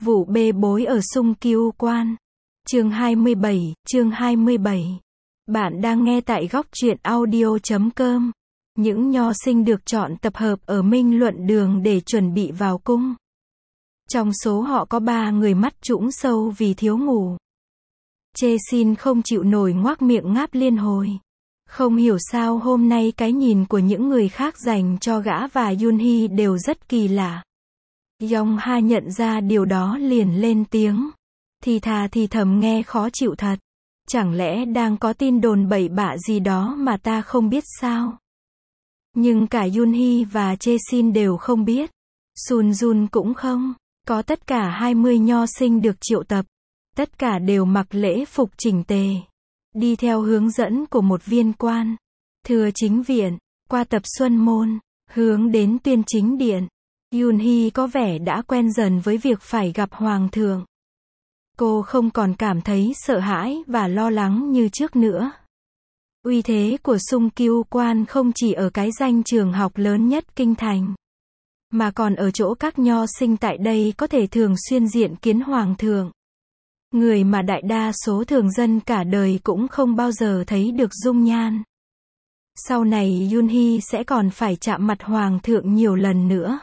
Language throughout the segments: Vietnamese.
Vụ bê bối ở Sung Kiêu Quan. Chương 27. Bạn đang nghe tại góc truyện audio.com. Những nho sinh được chọn tập hợp ở Minh Luận Đường để chuẩn bị vào cung. Trong số họ có 3 người mắt trũng sâu vì thiếu ngủ. Chê xin không chịu nổi ngoác miệng ngáp liên hồi. Không hiểu sao hôm nay cái nhìn của những người khác dành cho gã và Yunhee đều rất kỳ lạ. Yongha nhận ra điều đó liền lên tiếng. Thì thà thì thầm nghe khó chịu thật. Chẳng lẽ đang có tin đồn bậy bạ gì đó mà ta không biết sao? Nhưng cả Yunhee và Chae-sin đều không biết. Sunjun cũng không. Có tất cả 20 nho sinh được triệu tập. Tất cả đều mặc lễ phục chỉnh tề. Đi theo hướng dẫn của một viên quan. Thừa chính viện, qua tập Xuân Môn, hướng đến tuyên chính điện. Yunhee có vẻ đã quen dần với việc phải gặp hoàng thượng. Cô không còn cảm thấy sợ hãi và lo lắng như trước nữa. Uy thế của Sung Kiêu Quan không chỉ ở cái danh trường học lớn nhất kinh thành, mà còn ở chỗ các nho sinh tại đây có thể thường xuyên diện kiến hoàng thượng. Người mà đại đa số thường dân cả đời cũng không bao giờ thấy được dung nhan. Sau này Yunhee sẽ còn phải chạm mặt hoàng thượng nhiều lần nữa.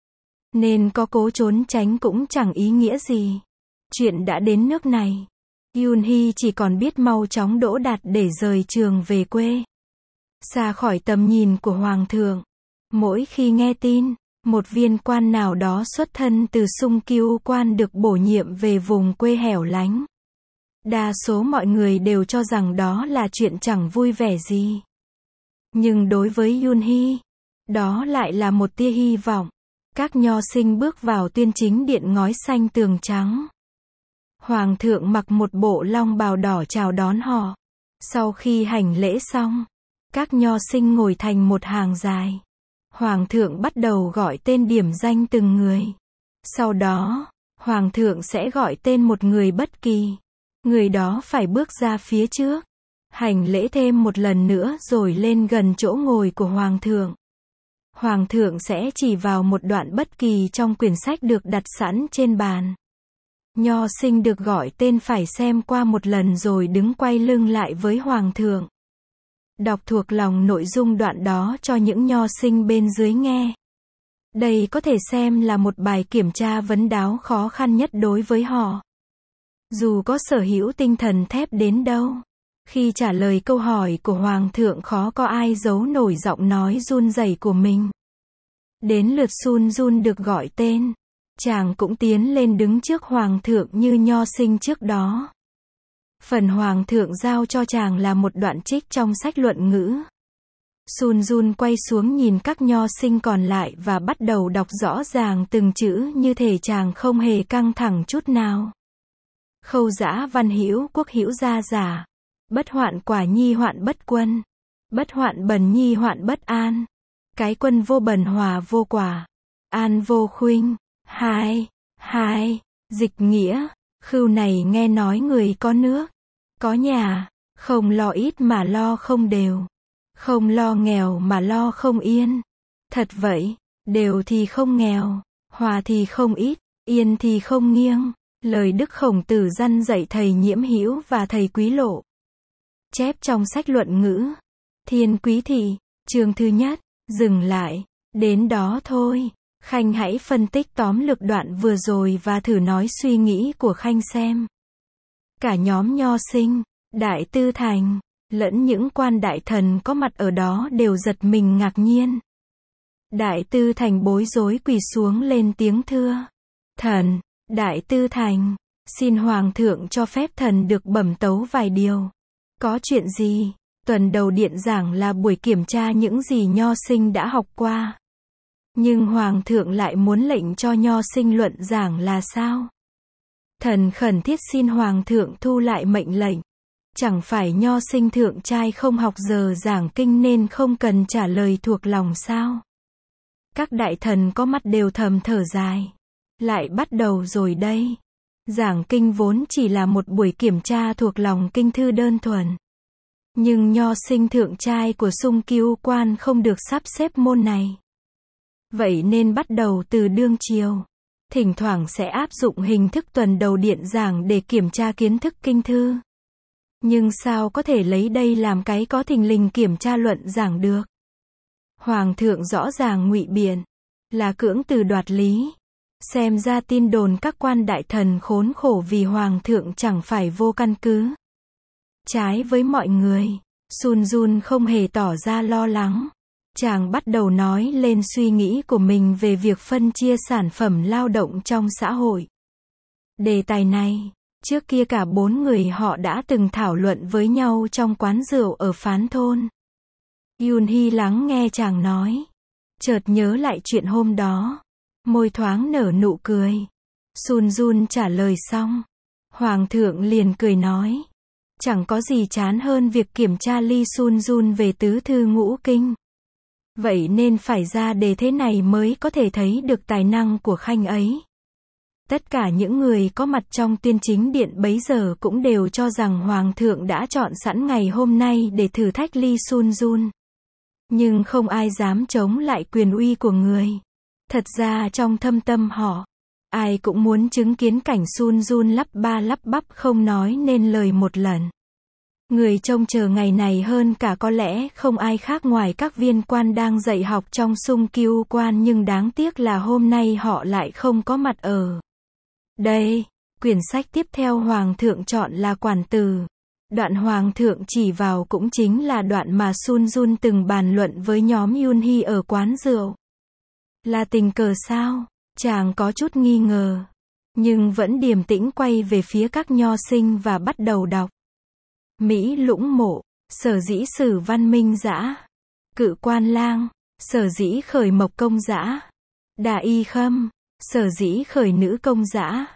Nên có cố trốn tránh cũng chẳng ý nghĩa gì. Chuyện đã đến nước này. Yunhee chỉ còn biết mau chóng đỗ đạt để rời trường về quê. Xa khỏi tầm nhìn của hoàng thượng. Mỗi khi nghe tin, một viên quan nào đó xuất thân từ Sung Kiêu Quan được bổ nhiệm về vùng quê hẻo lánh. Đa số mọi người đều cho rằng đó là chuyện chẳng vui vẻ gì. Nhưng đối với Yunhee, đó lại là một tia hy vọng. Các nho sinh bước vào tuyên chính điện ngói xanh tường trắng. Hoàng thượng mặc một bộ long bào đỏ chào đón họ. Sau khi hành lễ xong, các nho sinh ngồi thành một hàng dài. Hoàng thượng bắt đầu gọi tên điểm danh từng người. Sau đó, Hoàng thượng sẽ gọi tên một người bất kỳ. Người đó phải bước ra phía trước, hành lễ thêm một lần nữa rồi lên gần chỗ ngồi của Hoàng thượng. Hoàng thượng sẽ chỉ vào một đoạn bất kỳ trong quyển sách được đặt sẵn trên bàn. Nho sinh được gọi tên phải xem qua một lần rồi đứng quay lưng lại với Hoàng thượng. Đọc thuộc lòng nội dung đoạn đó cho những nho sinh bên dưới nghe. Đây có thể xem là một bài kiểm tra vấn đáo khó khăn nhất đối với họ. Dù có sở hữu tinh thần thép đến đâu, khi trả lời câu hỏi của Hoàng thượng khó có ai giấu nổi giọng nói run rẩy của mình. Đến lượt Sunjun được gọi tên. Chàng cũng tiến lên đứng trước Hoàng thượng như nho sinh trước đó. Phần Hoàng thượng giao cho chàng là một đoạn trích trong sách luận ngữ. Sunjun quay xuống nhìn các nho sinh còn lại và bắt đầu đọc rõ ràng từng chữ như thể chàng không hề căng thẳng chút nào. Khâu dã văn hữu quốc hữu gia giả. Bất hoạn quả nhi hoạn bất quân. Bất hoạn bần nhi hoạn bất an. Cái quân vô bần hòa vô quả. An vô khuynh. Hai. Dịch nghĩa. Khưu này nghe nói người có nước, có nhà, không lo ít mà lo không đều. Không lo nghèo mà lo không yên. Thật vậy, đều thì không nghèo, hòa thì không ít, yên thì không nghiêng. Lời Đức Khổng Tử dăn dạy thầy Nhiễm Hữu và thầy Quý Lộ. Chép trong sách luận ngữ. Thiên Quý Thị, chương thứ nhất. Dừng lại. Đến đó thôi. Khanh hãy phân tích tóm lược đoạn vừa rồi và thử nói suy nghĩ của Khanh xem. Cả nhóm nho sinh, Đại Tư Thành, lẫn những quan đại thần có mặt ở đó đều giật mình ngạc nhiên. Đại Tư Thành bối rối quỳ xuống lên tiếng thưa. Thần, Đại Tư Thành, xin Hoàng thượng cho phép thần được bẩm tấu vài điều. Có chuyện gì? Tuần đầu điện giảng là buổi kiểm tra những gì nho sinh đã học qua. Nhưng Hoàng thượng lại muốn lệnh cho nho sinh luận giảng là sao? Thần khẩn thiết xin Hoàng thượng thu lại mệnh lệnh. Chẳng phải nho sinh thượng trai không học giờ giảng kinh nên không cần trả lời thuộc lòng sao? Các đại thần có mặt đều thầm thở dài. Lại bắt đầu rồi đây. Giảng kinh vốn chỉ là một buổi kiểm tra thuộc lòng kinh thư đơn thuần. Nhưng nho sinh thượng trai của Sung Kiêu Quan không được sắp xếp môn này. Vậy nên bắt đầu từ đương triều. thỉnh thoảng sẽ áp dụng hình thức tuần đầu điện giảng để kiểm tra kiến thức kinh thư. Nhưng sao có thể lấy đây làm cái có thình lình kiểm tra luận giảng được? Hoàng thượng rõ ràng ngụy biện, là cưỡng từ đoạt lý. Xem ra tin đồn các quan đại thần khốn khổ vì hoàng thượng chẳng phải vô căn cứ. Trái với mọi người, Sun Jun không hề tỏ ra lo lắng. Chàng bắt đầu nói lên suy nghĩ của mình về việc phân chia sản phẩm lao động trong xã hội. Đề tài này, trước kia cả 4 người họ đã từng thảo luận với nhau trong quán rượu ở Phán Thôn. Yoon Hee lắng nghe chàng nói, chợt nhớ lại chuyện hôm đó, môi thoáng nở nụ cười. Sun Jun trả lời xong, Hoàng thượng liền cười nói, chẳng có gì chán hơn việc kiểm tra Lee Sun Jun về tứ thư ngũ kinh. Vậy nên phải ra đề thế này mới có thể thấy được tài năng của khanh ấy. Tất cả những người có mặt trong tuyên chính điện bấy giờ cũng đều cho rằng Hoàng thượng đã chọn sẵn ngày hôm nay để thử thách Lee Sun Jun. Nhưng không ai dám chống lại quyền uy của người. Thật ra trong thâm tâm họ, ai cũng muốn chứng kiến cảnh Sun Jun lắp ba lắp bắp không nói nên lời một lần. Người trông chờ ngày này hơn cả có lẽ không ai khác ngoài các viên quan đang dạy học trong Sung Kyu quan, nhưng đáng tiếc là hôm nay họ lại không có mặt ở đây. Quyển sách tiếp theo Hoàng thượng chọn là Quản Từ. Đoạn Hoàng thượng chỉ vào cũng chính là đoạn mà Sun Jun từng bàn luận với nhóm Yoon Hee ở quán rượu. Là tình cờ sao? Chàng có chút nghi ngờ, nhưng vẫn điềm tĩnh quay về phía các nho sinh và bắt đầu đọc. Mỹ Lũng Mộ, sở dĩ sử văn minh dã. Cự Quan Lang, sở dĩ khởi mộc công dã. Đà Y Khâm, sở dĩ khởi nữ công dã.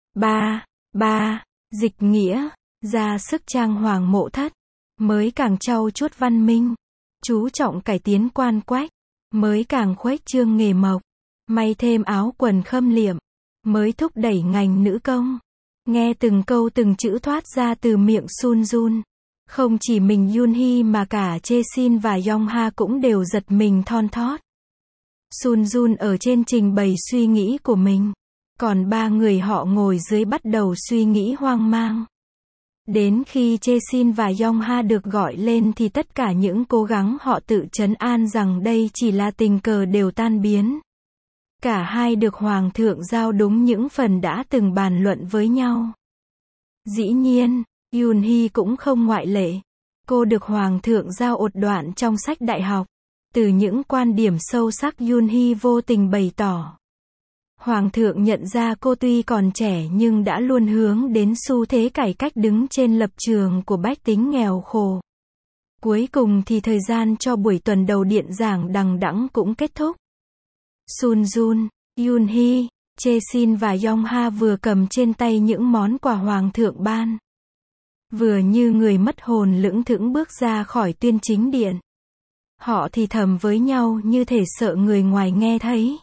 Ba, dịch nghĩa, ra sức trang hoàng mộ thất, mới càng trau chuốt văn minh, chú trọng cải tiến quan quách, mới càng khuếch trương nghề mộc, may thêm áo quần khâm liệm, mới thúc đẩy ngành nữ công. Nghe từng câu từng chữ thoát ra từ miệng Sun Jun, không chỉ mình Yoon Hee mà cả Chae Sin và Yong Ha cũng đều giật mình thon thót. Sun Jun ở trên trình bày suy nghĩ của mình, còn 3 người họ ngồi dưới bắt đầu suy nghĩ hoang mang. Đến khi Chae Sin và Yong Ha được gọi lên thì tất cả những cố gắng họ tự trấn an rằng đây chỉ là tình cờ đều tan biến. Cả hai được Hoàng thượng giao đúng những phần đã từng bàn luận với nhau. Dĩ nhiên, Yoon Hee cũng không ngoại lệ. Cô được Hoàng thượng giao ột đoạn trong sách đại học. Từ những quan điểm sâu sắc Yoon Hee vô tình bày tỏ. Hoàng thượng nhận ra cô tuy còn trẻ nhưng đã luôn hướng đến xu thế cải cách đứng trên lập trường của bách tính nghèo khổ. Cuối cùng thì thời gian cho buổi tuần đầu điện giảng đằng đẵng cũng kết thúc. Sun Jun, Yoon Hee, Chae Sin và Yong Ha vừa cầm trên tay những món quà Hoàng thượng ban, vừa như người mất hồn lững thững bước ra khỏi tuyên chính điện. Họ thì thầm với nhau như thể sợ người ngoài nghe thấy.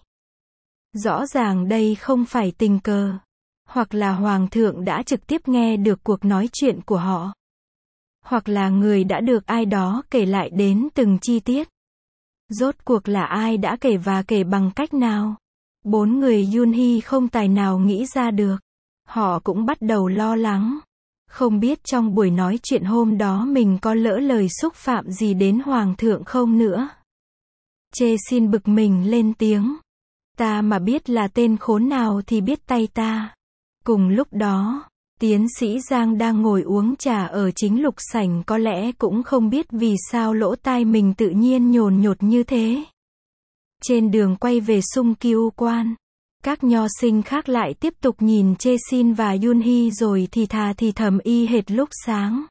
Rõ ràng đây không phải tình cờ, hoặc là Hoàng thượng đã trực tiếp nghe được cuộc nói chuyện của họ, hoặc là người đã được ai đó kể lại đến từng chi tiết. Rốt cuộc là ai đã kể và kể bằng cách nào? 4 người Yoon Hee không tài nào nghĩ ra được. Họ cũng bắt đầu lo lắng. Không biết trong buổi nói chuyện hôm đó mình có lỡ lời xúc phạm gì đến Hoàng thượng không nữa. Chae Sin bực mình lên tiếng. Ta mà biết là tên khốn nào thì biết tay ta. Cùng lúc đó, tiến sĩ Giang đang ngồi uống trà ở chính lục sảnh có lẽ cũng không biết vì sao lỗ tai mình tự nhiên nhồn nhột như thế. Trên đường quay về Sung Kyu quan, các nho sinh khác lại tiếp tục nhìn Chae Sin và Yoon Hee rồi thì thà thì thầm y hệt lúc sáng.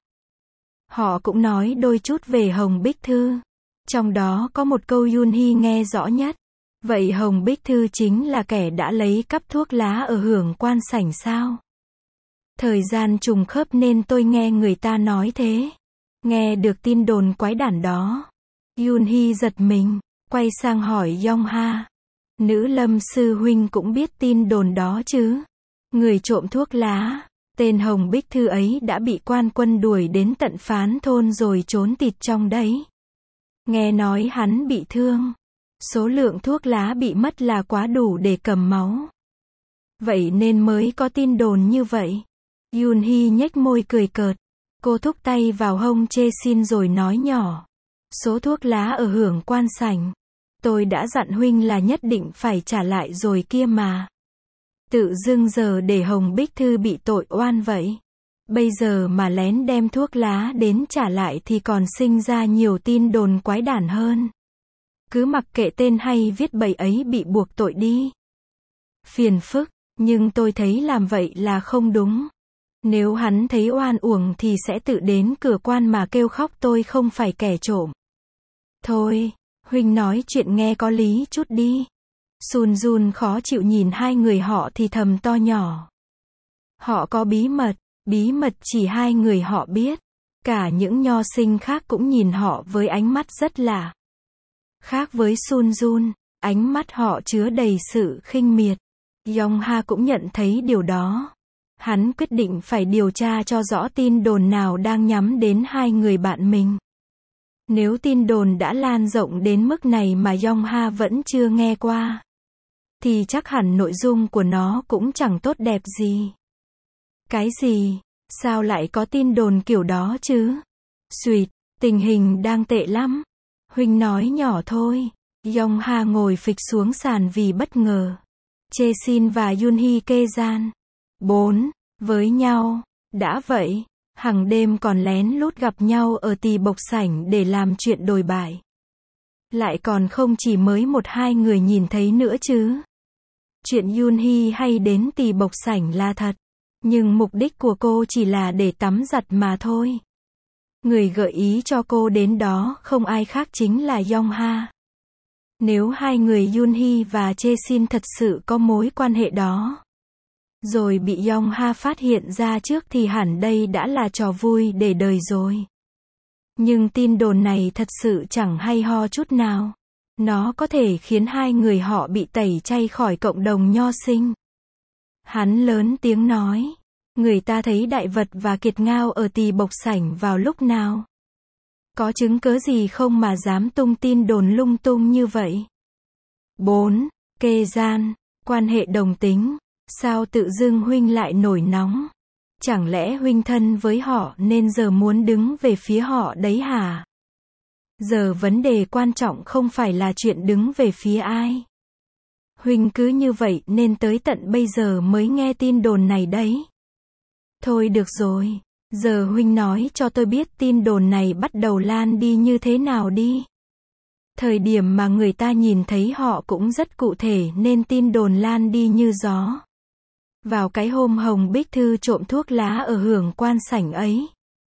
Họ cũng nói đôi chút về Hồng Bích Thư. Trong đó có một câu Yoon Hee nghe rõ nhất. Vậy Hồng Bích Thư chính là kẻ đã lấy cắp thuốc lá ở hưởng quan sảnh sao? Thời gian trùng khớp nên tôi nghe người ta nói thế. Nghe được tin đồn quái đản đó, Yoon Hee giật mình, quay sang hỏi Yong Ha. Nữ Lâm sư huynh cũng biết tin đồn đó chứ? Người trộm thuốc lá, tên Hồng Bích Thư ấy đã bị quan quân đuổi đến tận Phán Thôn rồi trốn tịt trong đấy. Nghe nói hắn bị thương. Số lượng thuốc lá bị mất là quá đủ để cầm máu. Vậy nên mới có tin đồn như vậy. Yoonhee nhếch môi cười cợt. Cô thúc tay vào hông Jae-shin rồi nói nhỏ. Số thuốc lá ở hưởng quan sảnh. Tôi đã dặn huynh là nhất định phải trả lại rồi kia mà. Tự dưng giờ để Hồng Bích Thư bị tội oan vậy. Bây giờ mà lén đem thuốc lá đến trả lại thì còn sinh ra nhiều tin đồn quái đản hơn. Cứ mặc kệ tên hay viết bậy ấy bị buộc tội đi. Phiền phức, nhưng tôi thấy làm vậy là không đúng. Nếu hắn thấy oan uổng thì sẽ tự đến cửa quan mà kêu khóc tôi không phải kẻ trộm. Thôi, huynh nói chuyện nghe có lý chút đi. Sun Jun khó chịu nhìn hai người họ thì thầm to nhỏ. Họ có bí mật chỉ hai người họ biết. Cả những nho sinh khác cũng nhìn họ với ánh mắt rất lạ. Khác với Sun Jun, ánh mắt họ chứa đầy sự khinh miệt. Yongha cũng nhận thấy điều đó. Hắn quyết định phải điều tra cho rõ tin đồn nào đang nhắm đến hai người bạn mình. Nếu tin đồn đã lan rộng đến mức này mà Yongha vẫn chưa nghe qua, thì chắc hẳn nội dung của nó cũng chẳng tốt đẹp gì. Cái gì? Sao lại có tin đồn kiểu đó chứ? Xuyệt, tình hình đang tệ lắm. Huynh nói nhỏ thôi. Yongha ngồi phịch xuống sàn vì bất ngờ. Jae-shin và Yoonhee kê gian. 4. Với nhau. Đã vậy, hàng đêm còn lén lút gặp nhau ở tỳ bộc sảnh để làm chuyện đồi bại. Lại còn không chỉ mới một hai người nhìn thấy nữa chứ. Chuyện Yoonhee hay đến tỳ bộc sảnh là thật. Nhưng mục đích của cô chỉ là để tắm giặt mà thôi. Người gợi ý cho cô đến đó không ai khác chính là Yongha. Nếu hai người Yoonhee và Jae-shin thật sự có mối quan hệ đó, rồi bị Yongha phát hiện ra trước thì hẳn đây đã là trò vui để đời rồi. Nhưng tin đồn này thật sự chẳng hay ho chút nào. Nó có thể khiến hai người họ bị tẩy chay khỏi cộng đồng nho sinh. Hắn lớn tiếng nói. Người ta thấy Đại Vật và Kiệt Ngao ở tỳ bộc sảnh vào lúc nào? Có chứng cớ gì không mà dám tung tin đồn lung tung như vậy? 4. Kê gian. Quan hệ đồng tính. Sao tự dưng huynh lại nổi nóng? Chẳng lẽ huynh thân với họ nên giờ muốn đứng về phía họ đấy hả? Giờ vấn đề quan trọng không phải là chuyện đứng về phía ai. Huynh cứ như vậy nên tới tận bây giờ mới nghe tin đồn này đấy. Thôi được rồi, giờ huynh nói cho tôi biết tin đồn này bắt đầu lan đi như thế nào đi. Thời điểm mà người ta nhìn thấy họ cũng rất cụ thể nên tin đồn lan đi như gió. Vào cái hôm Hồng Bích Thư trộm thuốc lá ở hưởng quan sảnh ấy.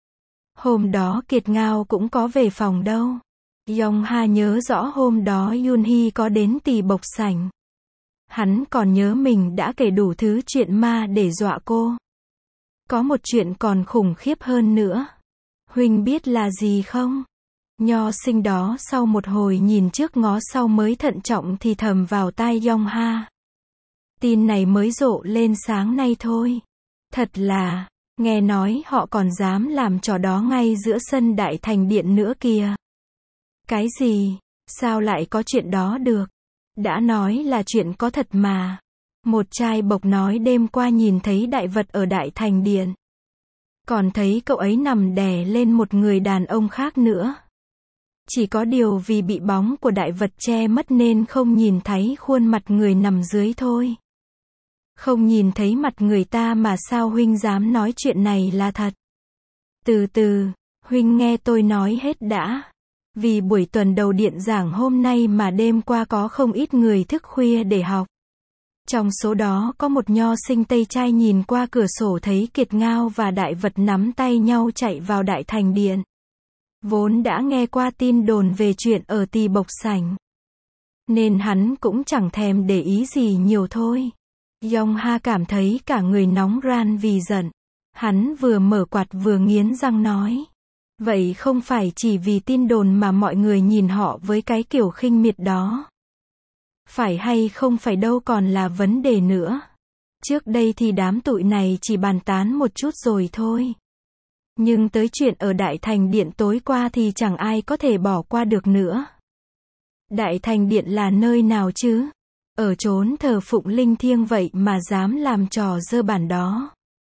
Hôm đó Kiệt Ngao cũng có về phòng đâu. Yongha nhớ rõ hôm đó Yoonhee có đến tỳ bộc sảnh. Hắn còn nhớ mình đã kể đủ thứ chuyện ma để dọa cô. Có một chuyện còn khủng khiếp hơn nữa. Huynh biết là gì không? Nho sinh đó sau một hồi nhìn trước ngó sau mới thận trọng thì thầm vào tai Yongha. Tin này mới rộ lên sáng nay thôi. Thật là, nghe nói họ còn dám làm trò đó ngay giữa sân Đại Thành Điện nữa kìa. Cái gì? Sao lại có chuyện đó được? Đã nói là chuyện có thật mà. Một trai bộc nói đêm qua nhìn thấy Đại Vật ở Đại Thành Điện. Còn thấy cậu ấy nằm đè lên một người đàn ông khác nữa. Chỉ có điều vì bị bóng của Đại Vật che mất nên không nhìn thấy khuôn mặt người nằm dưới thôi. Không nhìn thấy mặt người ta mà sao huynh dám nói chuyện này là thật? Từ từ, huynh nghe tôi nói hết đã. Vì buổi tuần đầu điện giảng hôm nay mà đêm qua có không ít người thức khuya để học. Trong số đó có một nho sinh Tây trai nhìn qua cửa sổ thấy Kiệt Ngao và Đại Vật nắm tay nhau chạy vào Đại Thành Điện. Vốn đã nghe qua tin đồn về chuyện ở tỳ bộc sảnh, nên hắn cũng chẳng thèm để ý gì nhiều thôi. Yongha cảm thấy cả người nóng ran vì giận. Hắn vừa mở quạt vừa nghiến răng nói. Vậy không phải chỉ vì tin đồn mà mọi người nhìn họ với cái kiểu khinh miệt đó. Phải hay không phải đâu còn là vấn đề nữa. Trước đây thì đám tụi này chỉ bàn tán một chút rồi thôi. Nhưng tới chuyện ở Đại Thành Điện tối qua thì chẳng ai có thể bỏ qua được nữa. Đại Thành Điện là nơi nào chứ? Ở chốn thờ phụng linh thiêng vậy mà dám làm trò dơ bản đó.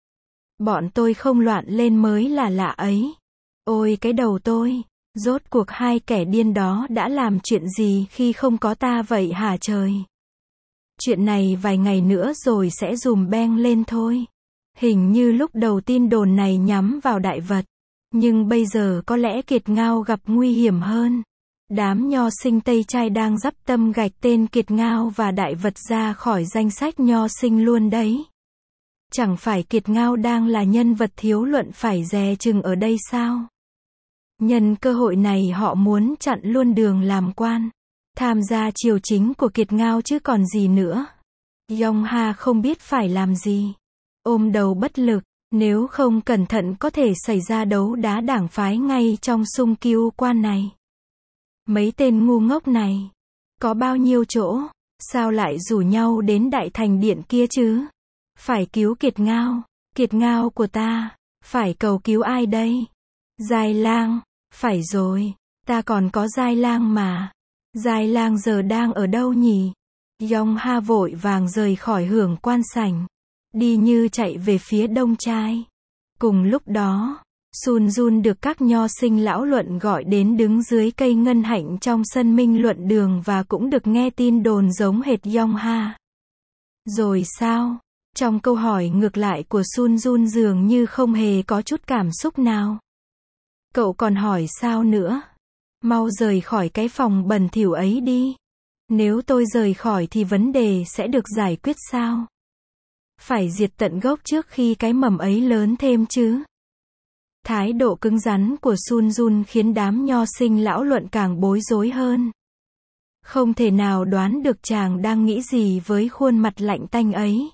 Bọn tôi không loạn lên mới là lạ ấy. Ôi cái đầu tôi, rốt cuộc hai kẻ điên đó đã làm chuyện gì khi không có ta vậy hả trời? Chuyện này vài ngày nữa rồi sẽ dùm beng lên thôi. Hình như lúc đầu tin đồn này nhắm vào đại vật. Nhưng bây giờ có lẽ Kiệt Ngao gặp nguy hiểm hơn. Đám nho sinh Tây Trai đang dắp tâm gạch tên Kiệt Ngao và đại vật ra khỏi danh sách nho sinh luôn đấy. Chẳng phải Kiệt Ngao đang là nhân vật thiếu luận phải dè chừng ở đây sao? Nhân cơ hội này họ muốn chặn luôn đường làm quan, tham gia triều chính của Kiệt Ngao chứ còn gì nữa. Yong Ha không biết phải làm gì. Ôm đầu bất lực, nếu không cẩn thận có thể xảy ra đấu đá đảng phái ngay trong xung kiêu quan này. Mấy tên ngu ngốc này, có bao nhiêu chỗ, sao lại rủ nhau đến đại thành điện kia chứ? Phải cứu Kiệt Ngao của ta, phải cầu cứu ai đây? Giai Lang, phải rồi, ta còn có Giai Lang mà. Giai Lang giờ đang ở đâu nhỉ? Yong Ha vội vàng rời khỏi hưởng quan sảnh, đi như chạy về phía Đông Trai. Cùng lúc đó, Sun Jun được các nho sinh lão luận gọi đến đứng dưới cây ngân hạnh trong sân minh luận đường và cũng được nghe tin đồn giống hệt Yong Ha. Rồi sao? Trong câu hỏi ngược lại của Sun Jun dường như không hề có chút cảm xúc nào. Cậu còn hỏi sao nữa? Mau rời khỏi cái phòng bẩn thỉu ấy đi. Nếu tôi rời khỏi thì vấn đề sẽ được giải quyết sao? Phải diệt tận gốc trước khi cái mầm ấy lớn thêm chứ. Thái độ cứng rắn của Sun Jun khiến đám nho sinh lão luận càng bối rối hơn. Không thể nào đoán được chàng đang nghĩ gì với khuôn mặt lạnh tanh ấy.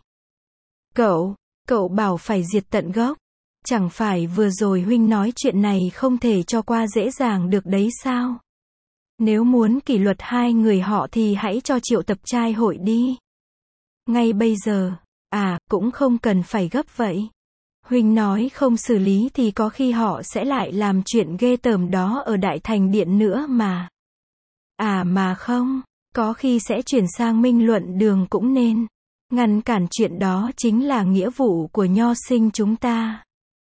Cậu bảo phải diệt tận gốc. Chẳng phải vừa rồi huynh nói chuyện này không thể cho qua dễ dàng được đấy sao? Nếu muốn kỷ luật hai người họ thì hãy cho triệu tập trai hội đi. Ngay bây giờ, cũng không cần phải gấp vậy. Huynh nói không xử lý thì có khi họ sẽ lại làm chuyện ghê tởm đó ở đại thành điện nữa mà. Mà không, có khi sẽ chuyển sang minh luận đường cũng nên. Ngăn cản chuyện đó chính là nghĩa vụ của nho sinh chúng ta.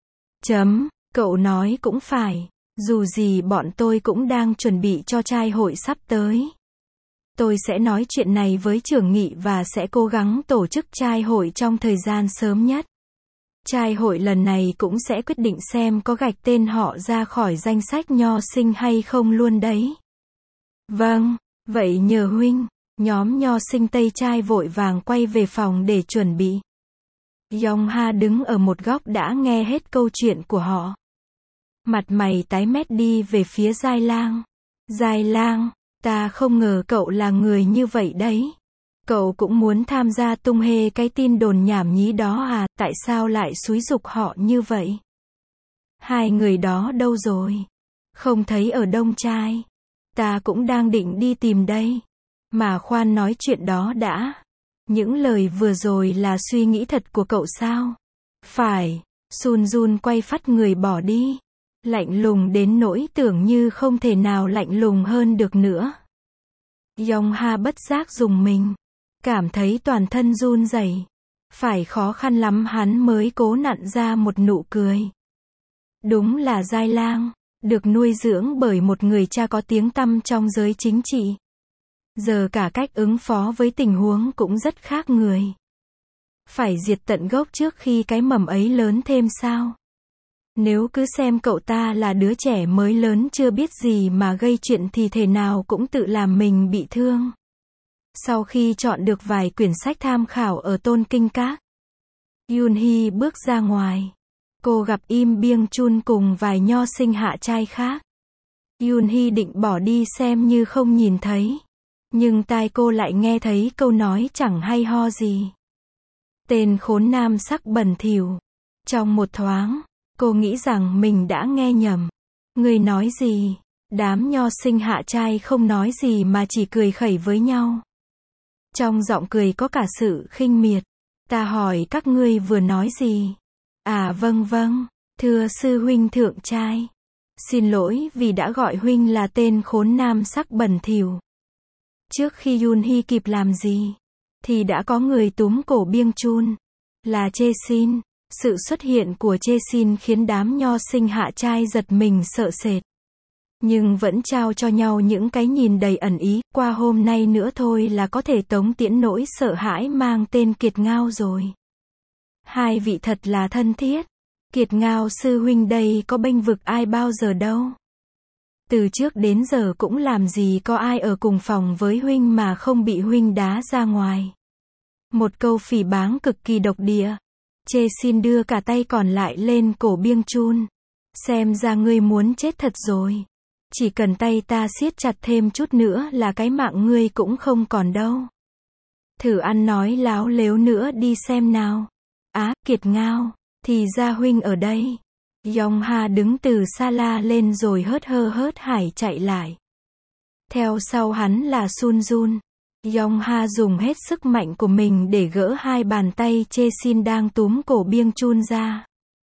Cậu nói cũng phải, dù gì bọn tôi cũng đang chuẩn bị cho trai hội sắp tới. Tôi sẽ nói chuyện này với trưởng nghị và sẽ cố gắng tổ chức trai hội trong thời gian sớm nhất. Trai hội lần này cũng sẽ quyết định xem có gạch tên họ ra khỏi danh sách nho sinh hay không luôn đấy. Vâng, vậy nhờ huynh. Nhóm nho sinh Tây Trai vội vàng quay về phòng để chuẩn bị. Yong Ha đứng ở một góc đã nghe hết câu chuyện của họ. Mặt mày tái mét đi về phía Giai Lang. Giai Lang, ta không ngờ cậu là người như vậy đấy. Cậu cũng muốn tham gia tung hê cái tin đồn nhảm nhí đó à? Tại sao lại xúi giục họ như vậy? Hai người đó đâu rồi? Không thấy ở Đông Trai. Ta cũng đang định đi tìm đây. Mà khoan nói chuyện đó đã. Những lời vừa rồi là suy nghĩ thật của cậu sao? Phải. Sun Jun quay phắt người bỏ đi. Lạnh lùng đến nỗi tưởng như không thể nào lạnh lùng hơn được nữa. Yong Ha bất giác rùng mình. Cảm thấy toàn thân run rẩy. Phải khó khăn lắm hắn mới cố nặn ra một nụ cười. Đúng là Giai Lang, được nuôi dưỡng bởi một người cha có tiếng tăm trong giới chính trị. Giờ cả cách ứng phó với tình huống cũng rất khác người. Phải diệt tận gốc trước khi cái mầm ấy lớn thêm sao? Nếu cứ xem cậu ta là đứa trẻ mới lớn chưa biết gì mà gây chuyện thì thể nào cũng tự làm mình bị thương. Sau khi chọn được vài quyển sách tham khảo ở Tôn Kinh Các, Yoon Hee bước ra ngoài. Cô gặp Im Biêng Chun cùng vài nho sinh hạ trai khác. Yoon Hee định bỏ đi xem như không nhìn thấy. Nhưng tai cô lại nghe thấy câu nói chẳng hay ho gì. Tên khốn nam sắc bẩn thỉu. Trong một thoáng, cô nghĩ rằng mình đã nghe nhầm. Người nói gì? Đám nho sinh hạ trai không nói gì mà chỉ cười khẩy với nhau. Trong giọng cười có cả sự khinh miệt. Ta hỏi các ngươi vừa nói gì? Vâng, thưa sư huynh thượng trai. Xin lỗi vì đã gọi huynh là tên khốn nam sắc bẩn thỉu. Trước khi Yoon Hee kịp làm gì, thì đã có người túm cổ Biêng Chun. Là Chae-sin. Sự xuất hiện của Chae-sin khiến đám nho sinh hạ trai giật mình sợ sệt. Nhưng vẫn trao cho nhau những cái nhìn đầy ẩn ý, qua hôm nay nữa thôi là có thể tống tiễn nỗi sợ hãi mang tên Kiệt Ngao rồi. Hai vị thật là thân thiết. Kiệt Ngao sư huynh đây có bênh vực ai bao giờ đâu. Từ trước đến giờ cũng làm gì có ai ở cùng phòng với huynh mà không bị huynh đá ra ngoài. Một câu phỉ báng cực kỳ độc địa. Chae-sin đưa cả tay còn lại lên cổ Biêng Chun. Xem ra ngươi muốn chết thật rồi. Chỉ cần tay ta siết chặt thêm chút nữa là cái mạng ngươi cũng không còn đâu. Thử ăn nói láo lếu nữa đi xem nào. Á, Kiệt Ngao, thì ra huynh ở đây. Yong Ha đứng từ xa la lên rồi hớt hải chạy lại. Theo sau hắn là Sun Jun. Yong Ha dùng hết sức mạnh của mình để gỡ hai bàn tay Chae-sin đang túm cổ Biêng Chun ra.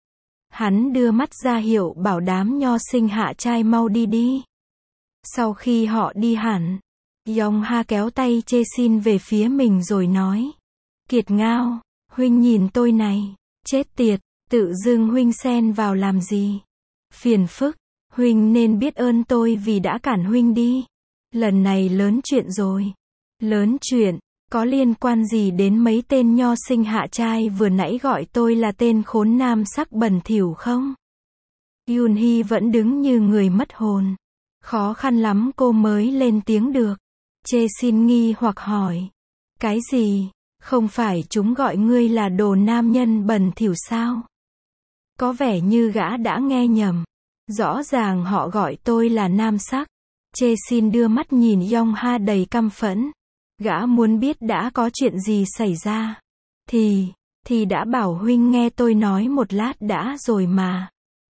Hắn đưa mắt ra hiệu bảo đám nho sinh hạ trai mau đi đi. Sau khi họ đi hẳn, Yong Ha kéo tay Chae-sin về phía mình rồi nói. Kiệt Ngao, huynh nhìn tôi này, chết tiệt, tự dưng huynh xen vào làm gì? Phiền phức, huynh nên biết ơn tôi vì đã cản huynh đi. Lần này lớn chuyện rồi. Lớn chuyện, có liên quan gì đến mấy tên nho sinh hạ trai vừa nãy gọi tôi là tên khốn nam sắc bẩn thỉu không? Yoon Hee vẫn đứng như người mất hồn. Khó khăn lắm cô mới lên tiếng được. Chae-sin nghi hoặc hỏi. Cái gì? Không phải chúng gọi ngươi là đồ nam nhân bẩn thỉu sao? Có vẻ như gã đã nghe nhầm. Rõ ràng họ gọi tôi là nam sắc. Chae-sin đưa mắt nhìn Yong Ha đầy căm phẫn. Gã muốn biết đã có chuyện gì xảy ra. Thì đã bảo huynh nghe tôi nói một lát đã rồi mà.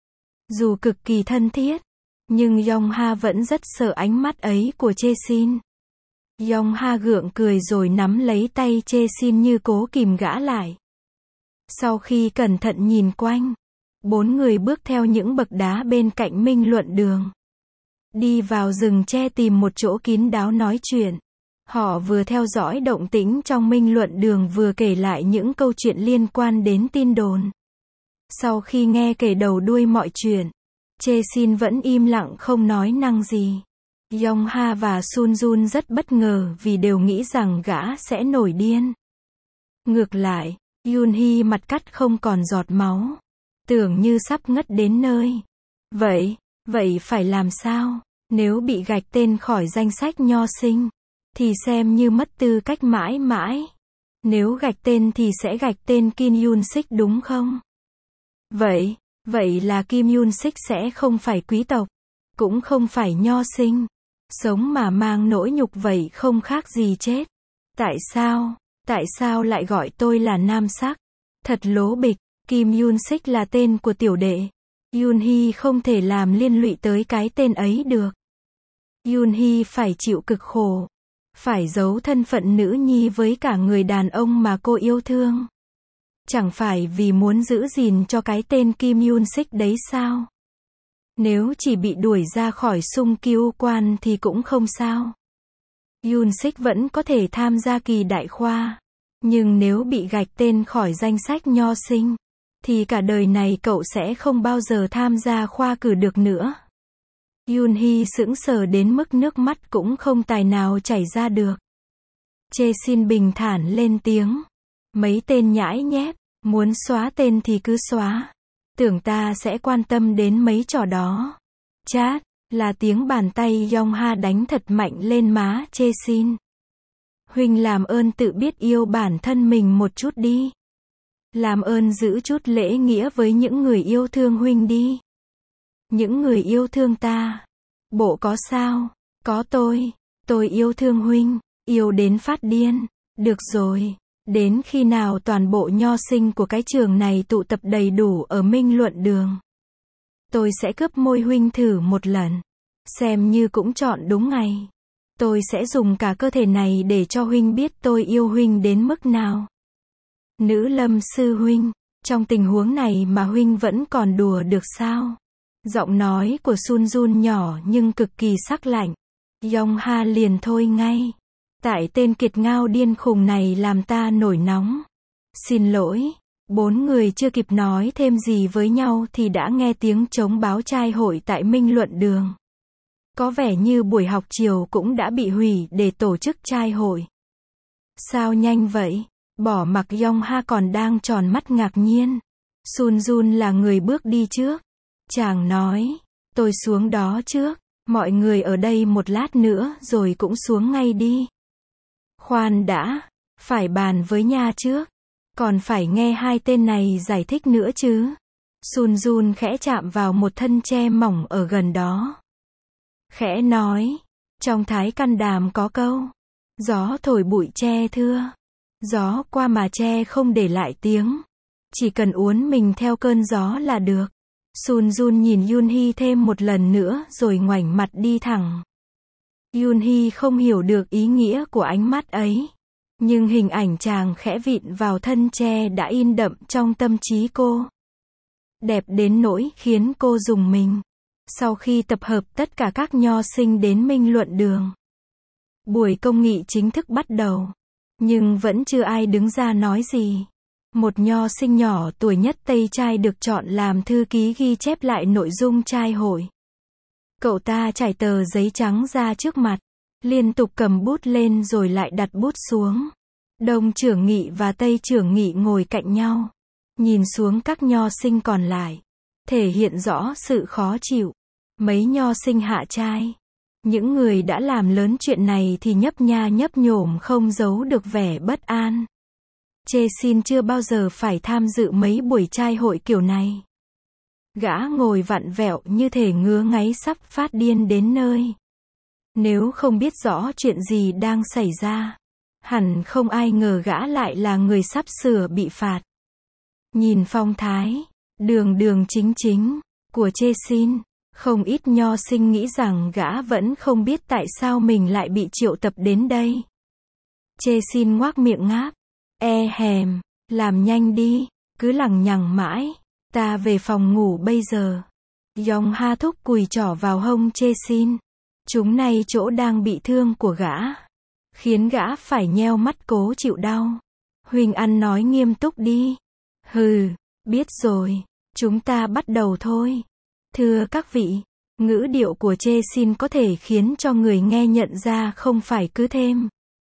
Dù cực kỳ thân thiết, nhưng Yong Ha vẫn rất sợ ánh mắt ấy của Chae-sin. Yong Ha gượng cười rồi nắm lấy tay Chae-sin như cố kìm gã lại. Sau khi cẩn thận nhìn quanh, bốn người bước theo những bậc đá bên cạnh Minh Luận Đường. Đi vào rừng tre tìm một chỗ kín đáo nói chuyện. Họ vừa theo dõi động tĩnh trong Minh Luận Đường vừa kể lại những câu chuyện liên quan đến tin đồn. Sau khi nghe kể đầu đuôi mọi chuyện, Chae-sin vẫn im lặng không nói năng gì. Yong Ha và Sun Jun rất bất ngờ vì đều nghĩ rằng gã sẽ nổi điên. Ngược lại, Yoon Hee mặt cắt không còn giọt máu. Tưởng như sắp ngất đến nơi. Vậy phải làm sao? Nếu bị gạch tên khỏi danh sách nho sinh, thì xem như mất tư cách mãi mãi. Nếu gạch tên thì sẽ gạch tên Kim Yoon Sik đúng không? Vậy là Kim Yoon Sik sẽ không phải quý tộc, cũng không phải nho sinh. Sống mà mang nỗi nhục vậy không khác gì chết. Tại sao lại gọi tôi là nam sắc? Thật lố bịch, Kim Yoon Sik là tên của tiểu đệ. Yoon Hee không thể làm liên lụy tới cái tên ấy được. Yoon Hee phải chịu cực khổ. Phải giấu thân phận nữ nhi với cả người đàn ông mà cô yêu thương. Chẳng phải vì muốn giữ gìn cho cái tên Kim Yoon Sik đấy sao? Nếu chỉ bị đuổi ra khỏi Sung Kiêu Quan thì cũng không sao. Yoon Sik vẫn có thể tham gia kỳ đại khoa. Nhưng nếu bị gạch tên khỏi danh sách nho sinh, thì cả đời này cậu sẽ không bao giờ tham gia khoa cử được nữa. Yoon Hee sững sờ đến mức nước mắt cũng không tài nào chảy ra được. Chae-sin bình thản lên tiếng. Mấy tên nhãi nhép, muốn xóa tên thì cứ xóa. Tưởng ta sẽ quan tâm đến mấy trò đó. Chát, là tiếng bàn tay Yong Ha đánh thật mạnh lên má Chae-sin. Huynh làm ơn tự biết yêu bản thân mình một chút đi. Làm ơn giữ chút lễ nghĩa với những người yêu thương huynh đi. Những người yêu thương ta. Bộ có sao? Có tôi yêu thương huynh, yêu đến phát điên. Được rồi, đến khi nào toàn bộ nho sinh của cái trường này tụ tập đầy đủ ở Minh Luận Đường, tôi sẽ cướp môi huynh thử một lần. Xem như cũng chọn đúng ngày. Tôi sẽ dùng cả cơ thể này để cho huynh biết tôi yêu huynh đến mức nào. Nữ Lâm sư huynh, trong tình huống này mà huynh vẫn còn đùa được sao? Giọng nói của Sun Jun nhỏ nhưng cực kỳ sắc lạnh. Yong Ha liền thôi ngay. Tại tên kiệt ngao điên khùng này làm ta nổi nóng. Xin lỗi. 4 người chưa kịp nói thêm gì với nhau thì đã nghe tiếng trống báo trai hội tại Minh Luận Đường. Có vẻ như buổi học chiều cũng đã bị hủy để tổ chức trai hội. Sao nhanh vậy? Bỏ mặc Yong Ha còn đang tròn mắt ngạc nhiên. Sun Jun là người bước đi trước. Chàng nói, tôi xuống đó trước, mọi người ở đây một lát nữa rồi cũng xuống ngay đi. Khoan đã, phải bàn với nha trước, còn phải nghe hai tên này giải thích nữa chứ. Sun Jun khẽ chạm vào một thân tre mỏng ở gần đó. Khẽ nói, trong Thái Căn Đàm có câu, gió thổi bụi tre thưa, gió qua mà tre không để lại tiếng, chỉ cần uốn mình theo cơn gió là được. Sun Jun nhìn Yoon Hee thêm một lần nữa rồi ngoảnh mặt đi thẳng. Yoon Hee không hiểu được ý nghĩa của ánh mắt ấy, nhưng hình ảnh chàng khẽ vịn vào thân tre đã in đậm trong tâm trí cô. Đẹp đến nỗi khiến cô rùng mình. Sau khi tập hợp tất cả các nho sinh đến Minh Luận Đường, buổi công nghị chính thức bắt đầu, nhưng vẫn chưa ai đứng ra nói gì. Một nho sinh nhỏ tuổi nhất Tây Trai được chọn làm thư ký ghi chép lại nội dung trai hội. Cậu ta trải tờ giấy trắng ra trước mặt, liên tục cầm bút lên rồi lại đặt bút xuống. Đông trưởng nghị và Tây trưởng nghị ngồi cạnh nhau, nhìn xuống các nho sinh còn lại, thể hiện rõ sự khó chịu. Mấy nho sinh hạ trai, những người đã làm lớn chuyện này thì nhấp nha nhấp nhổm không giấu được vẻ bất an. Chê xin chưa bao giờ phải tham dự mấy buổi trai hội kiểu này. Gã ngồi vặn vẹo như thể ngứa ngáy sắp phát điên đến nơi. Nếu không biết rõ chuyện gì đang xảy ra, hẳn không ai ngờ gã lại là người sắp sửa bị phạt. Nhìn phong thái, đường đường chính chính của Chê xin, không ít nho sinh nghĩ rằng gã vẫn không biết tại sao mình lại bị triệu tập đến đây. Chê xin ngoác miệng ngáp. Hèm, làm nhanh đi, cứ lằng nhằng mãi, ta về phòng ngủ bây giờ. Yong Ha thúc cùi trỏ vào hông Chê xin. Chúng này chỗ đang bị thương của gã, khiến gã phải nheo mắt cố chịu đau. Huỳnh ăn nói nghiêm túc đi. Hừ, biết rồi, chúng ta bắt đầu thôi. Thưa các vị, ngữ điệu của Chê xin có thể khiến cho người nghe nhận ra không phải cứ thêm.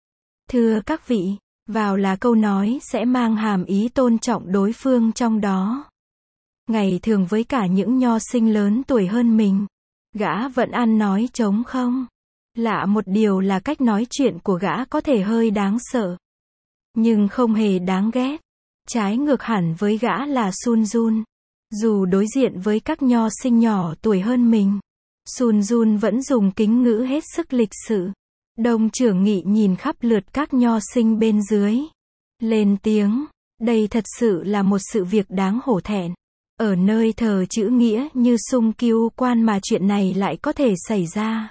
Thưa các vị, vào là câu nói sẽ mang hàm ý tôn trọng đối phương trong đó. Ngày thường với cả những nho sinh lớn tuổi hơn mình, gã vẫn ăn nói trống không. Lạ một điều là cách nói chuyện của gã có thể hơi đáng sợ, nhưng không hề đáng ghét. Trái ngược hẳn với gã là Sun Jun. Dù đối diện với các nho sinh nhỏ tuổi hơn mình, Sun Jun vẫn dùng kính ngữ hết sức lịch sự. Đông trưởng nghị nhìn khắp lượt các nho sinh bên dưới, lên tiếng, đây thật sự là một sự việc đáng hổ thẹn. Ở nơi thờ chữ nghĩa như Sung Kiêu Quan mà chuyện này lại có thể xảy ra.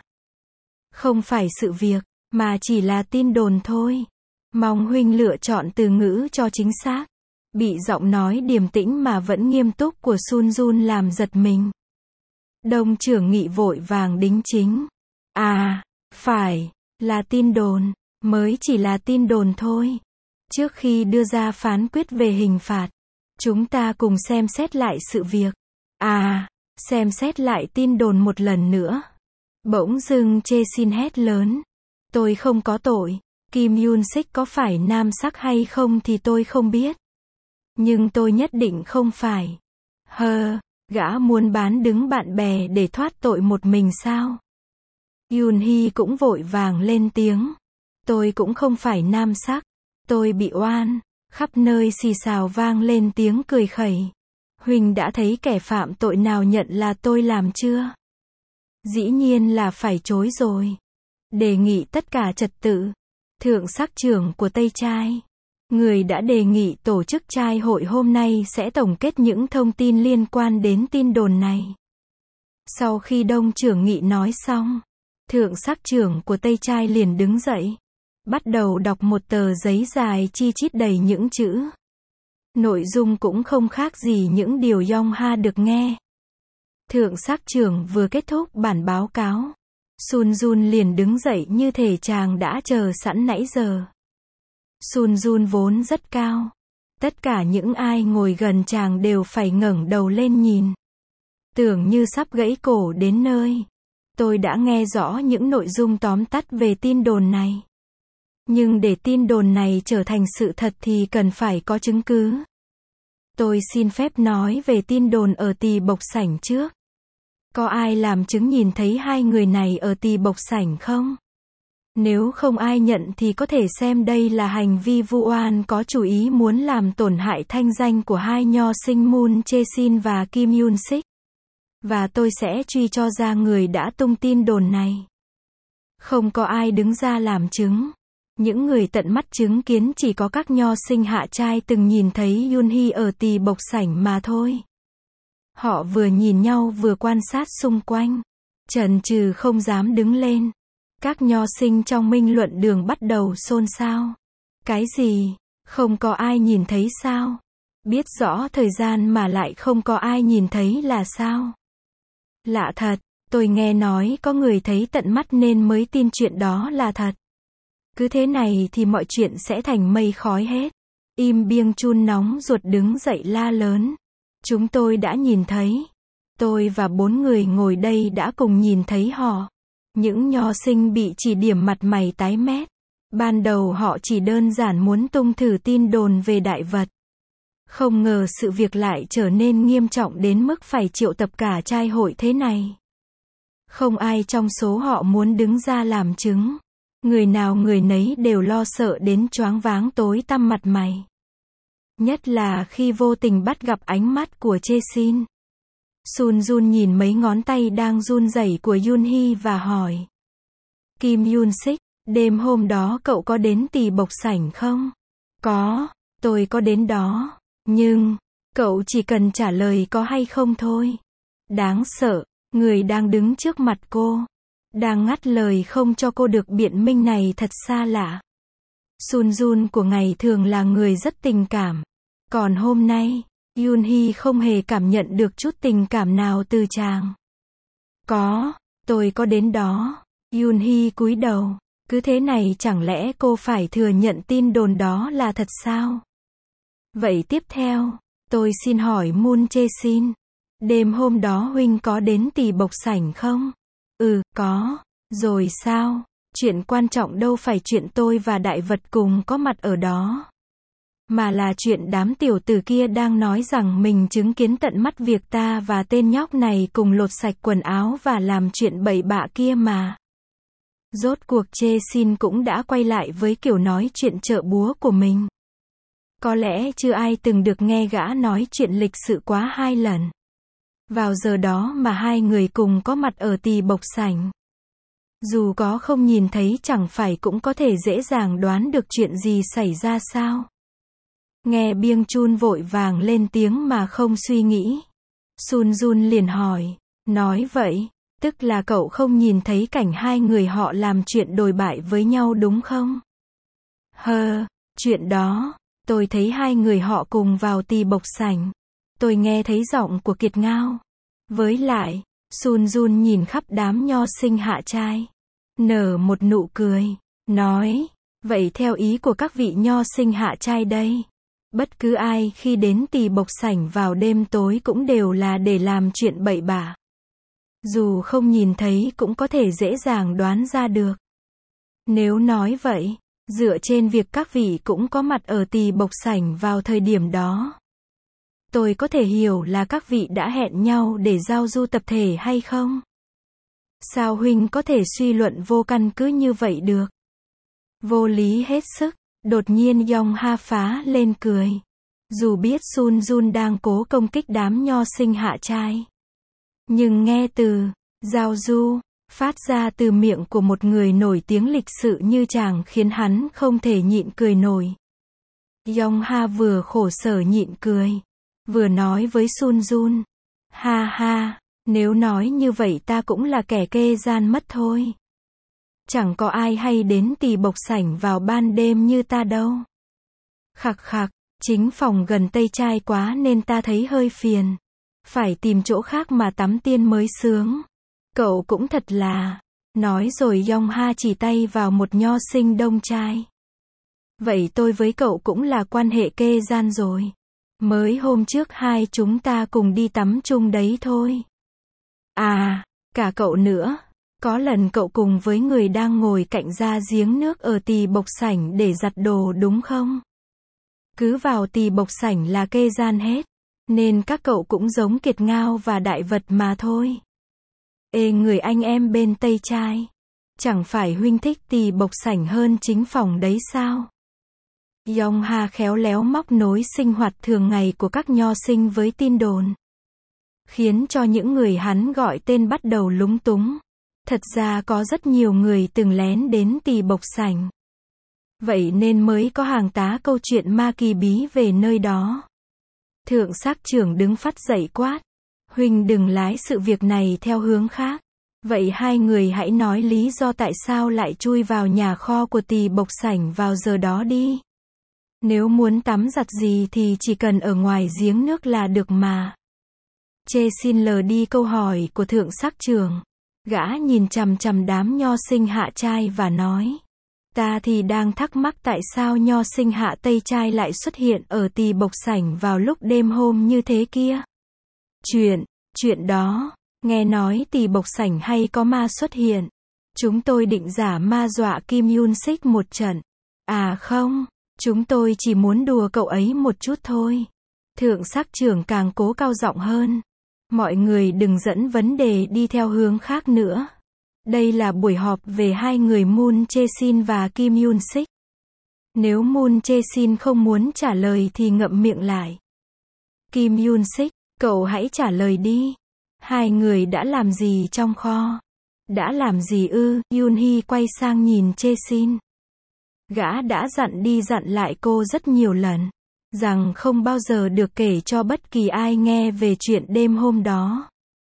Không phải sự việc, mà chỉ là tin đồn thôi. Mong huynh lựa chọn từ ngữ cho chính xác. Bị giọng nói điềm tĩnh mà vẫn nghiêm túc của Sun Jun làm giật mình. Đông trưởng nghị vội vàng đính chính. À, phải, là tin đồn, mới chỉ là tin đồn thôi. Trước khi đưa ra phán quyết về hình phạt, chúng ta cùng xem xét lại sự việc. À, xem xét lại tin đồn một lần nữa. Bỗng dưng Chê xin hét lớn. Tôi không có tội. Kim Yoon Sik có phải nam sắc hay không thì tôi không biết. Nhưng tôi nhất định không phải. Gã muốn bán đứng bạn bè để thoát tội một mình sao? Yoon Hee cũng vội vàng lên tiếng. Tôi cũng không phải nam sắc. Tôi bị oan. Khắp nơi xì xào vang lên tiếng cười khẩy. Huỳnh đã thấy kẻ phạm tội nào nhận là tôi làm chưa? Dĩ nhiên là phải chối rồi. Đề nghị tất cả trật tự. Thượng sắc trưởng của Tây Trai, người đã đề nghị tổ chức trai hội hôm nay sẽ tổng kết những thông tin liên quan đến tin đồn này. Sau khi Đông trưởng nghị nói xong, thượng sắc trưởng của Tây Trai liền đứng dậy, bắt đầu đọc một tờ giấy dài chi chít đầy những chữ. Nội dung cũng không khác gì những điều Yong Ha được nghe. Thượng sắc trưởng vừa kết thúc bản báo cáo. Sun Jun liền đứng dậy như thể chàng đã chờ sẵn nãy giờ. Sun Jun vốn rất cao. Tất cả những ai ngồi gần chàng đều phải ngẩng đầu lên nhìn. Tưởng như sắp gãy cổ đến nơi. Tôi đã nghe rõ những nội dung tóm tắt về tin đồn này. Nhưng để tin đồn này trở thành sự thật thì cần phải có chứng cứ. Tôi xin phép nói về tin đồn ở Tỳ Bộc Sảnh trước. Có ai làm chứng nhìn thấy hai người này ở Tỳ Bộc Sảnh không? Nếu không ai nhận thì có thể xem đây là hành vi vu oan có chủ ý muốn làm tổn hại thanh danh của hai nho sinh Moon Jae-shin và Kim Yoon-sik. Và tôi sẽ truy cho ra người đã tung tin đồn này. Không có ai đứng ra làm chứng. Những người tận mắt chứng kiến chỉ có các nho sinh hạ trai từng nhìn thấy Yoon-hee ở Tỳ Bộc Sảnh mà thôi. Họ vừa nhìn nhau vừa quan sát xung quanh. Chần chừ không dám đứng lên. Các nho sinh trong minh luận đường bắt đầu xôn xao. Cái gì? Không có ai nhìn thấy sao? Biết rõ thời gian mà lại không có ai nhìn thấy là sao? Lạ thật, tôi nghe nói có người thấy tận mắt nên mới tin chuyện đó là thật. Cứ thế này thì mọi chuyện sẽ thành mây khói hết. Im Biêng Chun nóng ruột đứng dậy la lớn. Chúng tôi đã nhìn thấy. Tôi và 4 người ngồi đây đã cùng nhìn thấy họ. Những nho sinh bị chỉ điểm mặt mày tái mét. Ban đầu họ chỉ đơn giản muốn tung thử tin đồn về đại vật. Không ngờ sự việc lại trở nên nghiêm trọng đến mức phải triệu tập cả trai hội thế này. Không ai trong số họ muốn đứng ra làm chứng. Người nào người nấy đều lo sợ đến choáng váng tối tăm mặt mày. Nhất là khi vô tình bắt gặp ánh mắt của Jae-shin. Sun Jun nhìn mấy ngón tay đang run rẩy của Yoon-hee và hỏi. Kim Yoon-sik, đêm hôm đó cậu có đến Tỳ Bộc Sảnh không? Có, tôi có đến đó. Nhưng, cậu chỉ cần trả lời có hay không thôi. Đáng sợ, người đang đứng trước mặt cô. Đang ngắt lời không cho cô được biện minh này thật xa lạ. Sun Jun của ngày thường là người rất tình cảm. Còn hôm nay, Yoon-hee không hề cảm nhận được chút tình cảm nào từ chàng. Có, tôi có đến đó. Yoon-hee cúi đầu. Cứ thế này chẳng lẽ cô phải thừa nhận tin đồn đó là thật sao? Vậy tiếp theo, tôi xin hỏi Moon Jae-shin. Đêm hôm đó huynh có đến Tỳ Bộc Sảnh không? Có. Rồi sao? Chuyện quan trọng đâu phải chuyện tôi và đại vật cùng có mặt ở đó. Mà là chuyện đám tiểu tử kia đang nói rằng mình chứng kiến tận mắt việc ta và tên nhóc này cùng lột sạch quần áo và làm chuyện bậy bạ kia mà. Rốt cuộc Jae-shin cũng đã quay lại với kiểu nói chuyện chợ búa của mình. Có lẽ chưa ai từng được nghe gã nói chuyện lịch sự quá 2 lần. Vào giờ đó mà hai người cùng có mặt ở Tỳ Bộc Sảnh. Dù có không nhìn thấy chẳng phải cũng có thể dễ dàng đoán được chuyện gì xảy ra sao? Nghe Biêng Chun vội vàng lên tiếng mà không suy nghĩ. Sun Jun liền hỏi. Nói vậy, tức là cậu không nhìn thấy cảnh hai người họ làm chuyện đồi bại với nhau đúng không? Chuyện đó, tôi thấy hai người họ cùng vào Tỳ Bộc Sảnh. Tôi nghe thấy giọng của Kiệt Ngao. Với lại, Sun Jun nhìn khắp đám nho sinh hạ trai. Nở một nụ cười. Nói, vậy theo ý của các vị nho sinh hạ trai đây. Bất cứ ai khi đến Tỳ Bộc Sảnh vào đêm tối cũng đều là để làm chuyện bậy bạ. Dù không nhìn thấy cũng có thể dễ dàng đoán ra được. Nếu nói vậy, dựa trên việc các vị cũng có mặt ở Tỳ Bộc Sảnh vào thời điểm đó, tôi có thể hiểu là các vị đã hẹn nhau để giao du tập thể hay không? Sao huynh có thể suy luận vô căn cứ như vậy được? Vô lý hết sức. Đột nhiên Yong-ha phá lên cười. Dù biết Sun Jun đang cố công kích đám nho sinh hạ trai. Nhưng nghe từ giao du phát ra từ miệng của một người nổi tiếng lịch sự như chàng khiến hắn không thể nhịn cười nổi. Yong-ha vừa khổ sở nhịn cười, vừa nói với Sun Jun. Ha ha, nếu nói như vậy ta cũng là kẻ kê gian mất thôi. Chẳng có ai hay đến Tỳ Bộc Sảnh vào ban đêm như ta đâu. Khặc khặc, chính phòng gần Tây Trai quá nên ta thấy hơi phiền. Phải tìm chỗ khác mà tắm tiên mới sướng. Cậu cũng thật là. Nói rồi Yong Ha chỉ tay vào một nho sinh đông trai. Vậy tôi với cậu cũng là quan hệ kê gian rồi. Mới hôm trước hai chúng ta cùng đi tắm chung đấy thôi. À, cả cậu nữa. Có lần cậu cùng với người đang ngồi cạnh ra giếng nước ở tỳ bộc sảnh để giặt đồ đúng không? Cứ vào tỳ bộc sảnh là kê gian hết. Nên các cậu cũng giống Kiệt Ngao và Đại Vật mà thôi. Ê người anh em bên Tây Trai. Chẳng phải huynh thích tỳ bộc sảnh hơn chính phòng đấy sao? Yong Ha khéo léo móc nối sinh hoạt thường ngày của các nho sinh với tin đồn. Khiến cho những người hắn gọi tên bắt đầu lúng túng. Thật ra có rất nhiều người từng lén đến tỳ bộc sảnh. Vậy nên mới có hàng tá câu chuyện ma kỳ bí về nơi đó. Thượng xác trưởng đứng phắt dậy quát. Huynh đừng lái sự việc này theo hướng khác. Vậy hai người hãy nói lý do tại sao lại chui vào nhà kho của tỳ bộc sảnh vào giờ đó đi. Nếu muốn tắm giặt gì thì chỉ cần ở ngoài giếng nước là được mà. Chê xin lờ đi câu hỏi của thượng sắc trưởng. Gã nhìn chằm chằm đám nho sinh hạ trai và nói. Ta thì đang thắc mắc tại sao nho sinh hạ tây trai lại xuất hiện ở tỳ bộc sảnh vào lúc đêm hôm như thế kia. Chuyện đó, nghe nói tỳ bộc sảnh hay có ma xuất hiện. Chúng tôi định giả ma dọa Kim Yun Sik một trận. À không, chúng tôi chỉ muốn đùa cậu ấy một chút thôi. Thượng sắc trưởng càng cố cao giọng hơn. Mọi người đừng dẫn vấn đề đi theo hướng khác nữa. Đây là buổi họp về hai người Moon Jae-shin và Kim Yun Sik. Nếu Moon Jae-shin không muốn trả lời thì ngậm miệng lại. Kim Yun Sik, cậu hãy trả lời đi. Hai người đã làm gì trong kho? Đã làm gì ư? Yoon Hee quay sang nhìn Jae-shin. Gã đã dặn đi dặn lại cô rất nhiều lần. Rằng không bao giờ được kể cho bất kỳ ai nghe về chuyện đêm hôm đó.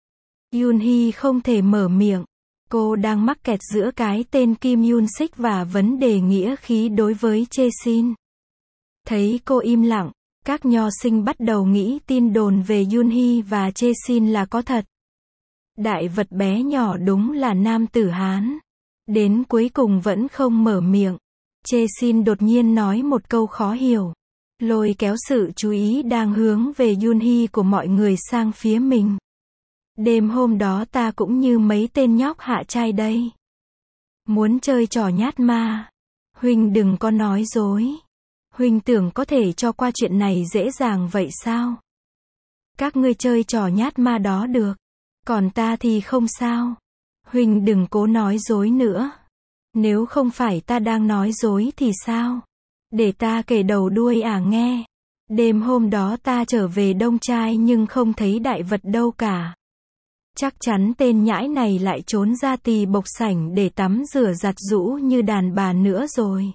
Yoon Hee không thể mở miệng. Cô đang mắc kẹt giữa cái tên Kim Yun Sik và vấn đề nghĩa khí đối với Jae-shin. Thấy cô im lặng, các nho sinh bắt đầu nghĩ tin đồn về Yoon Hee và Jae-shin là có thật. Đại vật bé nhỏ đúng là nam tử Hán. Đến cuối cùng vẫn không mở miệng. Jae-shin đột nhiên nói một câu khó hiểu. Lôi kéo sự chú ý đang hướng về Yoon Hee của mọi người sang phía mình. Đêm hôm đó ta cũng như mấy tên nhóc hạ trai đây. Muốn chơi trò nhát ma. Huynh đừng có nói dối. Huynh tưởng có thể cho qua chuyện này dễ dàng vậy sao? Các ngươi chơi trò nhát ma đó được. Còn ta thì không sao. Huynh đừng cố nói dối nữa. Nếu không phải ta đang nói dối thì sao? Để ta kể đầu đuôi nghe. Đêm hôm đó ta trở về Đông Trai nhưng không thấy đại vật đâu cả. Chắc chắn tên nhãi này lại trốn ra tỳ bộc sảnh để tắm rửa giặt giũ như đàn bà nữa rồi.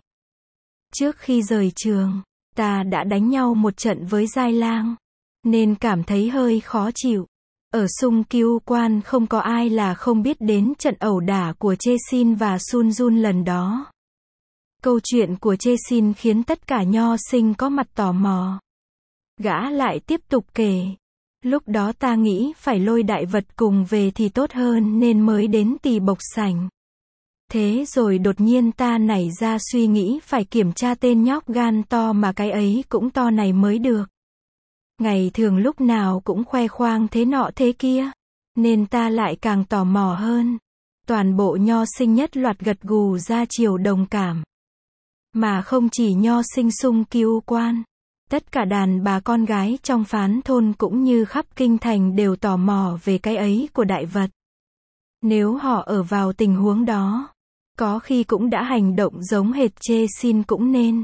Trước khi rời trường, ta đã đánh nhau một trận với Giai Lang, nên cảm thấy hơi khó chịu. Ở Sung Kiêu Quan không có ai là không biết đến trận ẩu đả của Jae-shin và Sun Jun lần đó. Câu chuyện của Jae-shin khiến tất cả nho sinh có mặt tò mò. Gã lại tiếp tục kể. Lúc đó ta nghĩ phải lôi đại vật cùng về thì tốt hơn nên mới đến tỳ bộc sảnh. Thế rồi đột nhiên ta nảy ra suy nghĩ phải kiểm tra tên nhóc gan to mà cái ấy cũng to này mới được. Ngày thường lúc nào cũng khoe khoang thế nọ thế kia. Nên ta lại càng tò mò hơn. Toàn bộ nho sinh nhất loạt gật gù ra chiều đồng cảm. Mà không chỉ nho sinh Sung Kiêu Quan. Tất cả đàn bà con gái trong phán thôn cũng như khắp kinh thành đều tò mò về cái ấy của đại vật. Nếu họ ở vào tình huống đó, có khi cũng đã hành động giống hệt Jae-shin cũng nên.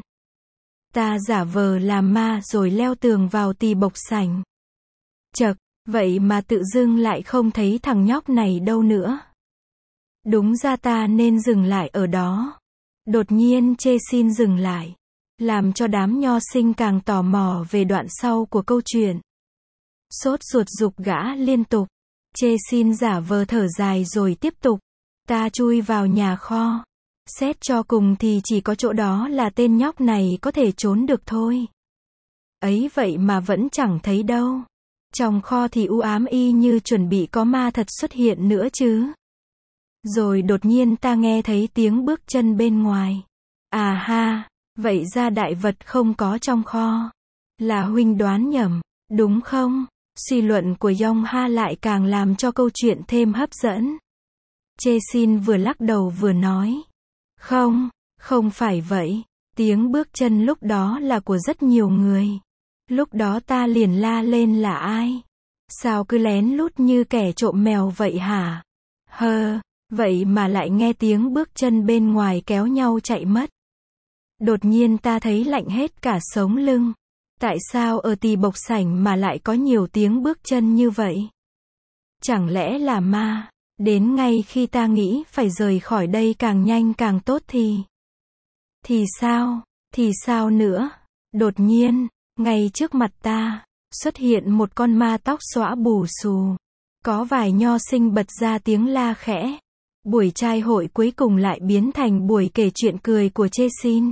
Ta giả vờ làm ma rồi leo tường vào tỳ bộc sảnh. Chậc, vậy mà tự dưng lại không thấy thằng nhóc này đâu nữa. Đúng ra ta nên dừng lại ở đó. Đột nhiên Jae-shin dừng lại. Làm cho đám nho sinh càng tò mò về đoạn sau của câu chuyện. Sốt ruột giục gã liên tục. Jae-shin giả vờ thở dài rồi tiếp tục. Ta chui vào nhà kho. Xét cho cùng thì chỉ có chỗ đó là tên nhóc này có thể trốn được thôi. Ấy vậy mà vẫn chẳng thấy đâu. Trong kho thì u ám y như chuẩn bị có ma thật xuất hiện nữa chứ. Rồi đột nhiên ta nghe thấy tiếng bước chân bên ngoài. À ha, vậy ra đại vật không có trong kho. Là huynh đoán nhầm, đúng không? Suy luận của Yong Ha lại càng làm cho câu chuyện thêm hấp dẫn. Jae-shin vừa lắc đầu vừa nói. Không, không phải vậy. Tiếng bước chân lúc đó là của rất nhiều người. Lúc đó ta liền la lên là ai? Sao cứ lén lút như kẻ trộm mèo vậy hả? Vậy mà lại nghe tiếng bước chân bên ngoài kéo nhau chạy mất. Đột nhiên ta thấy lạnh hết cả sống lưng. Tại sao ở tỳ bộc sảnh mà lại có nhiều tiếng bước chân như vậy? Chẳng lẽ là ma? Đến ngay khi ta nghĩ phải rời khỏi đây càng nhanh càng tốt thì sao nữa? Đột nhiên, ngay trước mặt ta, xuất hiện một con ma tóc xõa bù xù. Có vài nho sinh bật ra tiếng la khẽ. Buổi trai hội cuối cùng lại biến thành buổi kể chuyện cười của Jae-shin.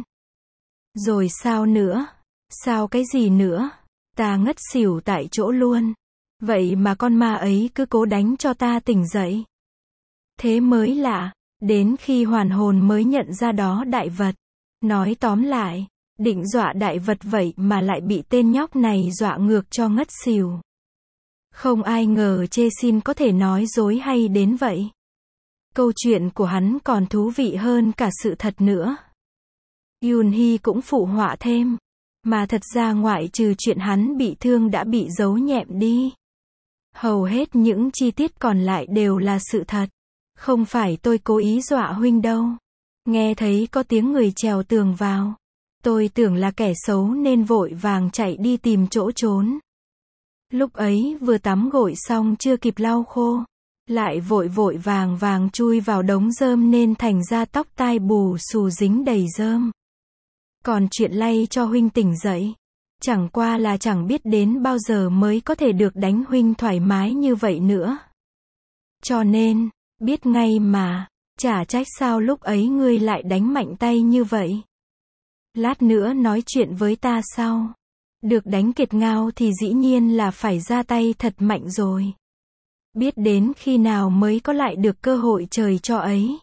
Rồi sao nữa? Sao cái gì nữa? Ta ngất xỉu tại chỗ luôn. Vậy mà con ma ấy cứ cố đánh cho ta tỉnh dậy. Thế mới lạ, đến khi hoàn hồn mới nhận ra đó đại vật. Nói tóm lại, định dọa đại vật vậy mà lại bị tên nhóc này dọa ngược cho ngất xỉu. Không ai ngờ Jae-shin có thể nói dối hay đến vậy. Câu chuyện của hắn còn thú vị hơn cả sự thật nữa. Yoon-hee cũng phụ họa thêm. Mà thật ra ngoại trừ chuyện hắn bị thương đã bị giấu nhẹm đi. Hầu hết những chi tiết còn lại đều là sự thật. Không phải tôi cố ý dọa huynh đâu. Nghe thấy có tiếng người trèo tường vào. Tôi tưởng là kẻ xấu nên vội vàng chạy đi tìm chỗ trốn. Lúc ấy vừa tắm gội xong chưa kịp lau khô. Lại vội vàng chui vào đống rơm nên thành ra tóc tai bù xù dính đầy rơm. Còn chuyện lay cho huynh tỉnh dậy. Chẳng qua là chẳng biết đến bao giờ mới có thể được đánh huynh thoải mái như vậy nữa. Cho nên, biết ngay mà, chả trách sao lúc ấy ngươi lại đánh mạnh tay như vậy. Lát nữa nói chuyện với ta sau. Được đánh kiệt ngao thì dĩ nhiên là phải ra tay thật mạnh rồi. Biết đến khi nào mới có lại được cơ hội trời cho ấy.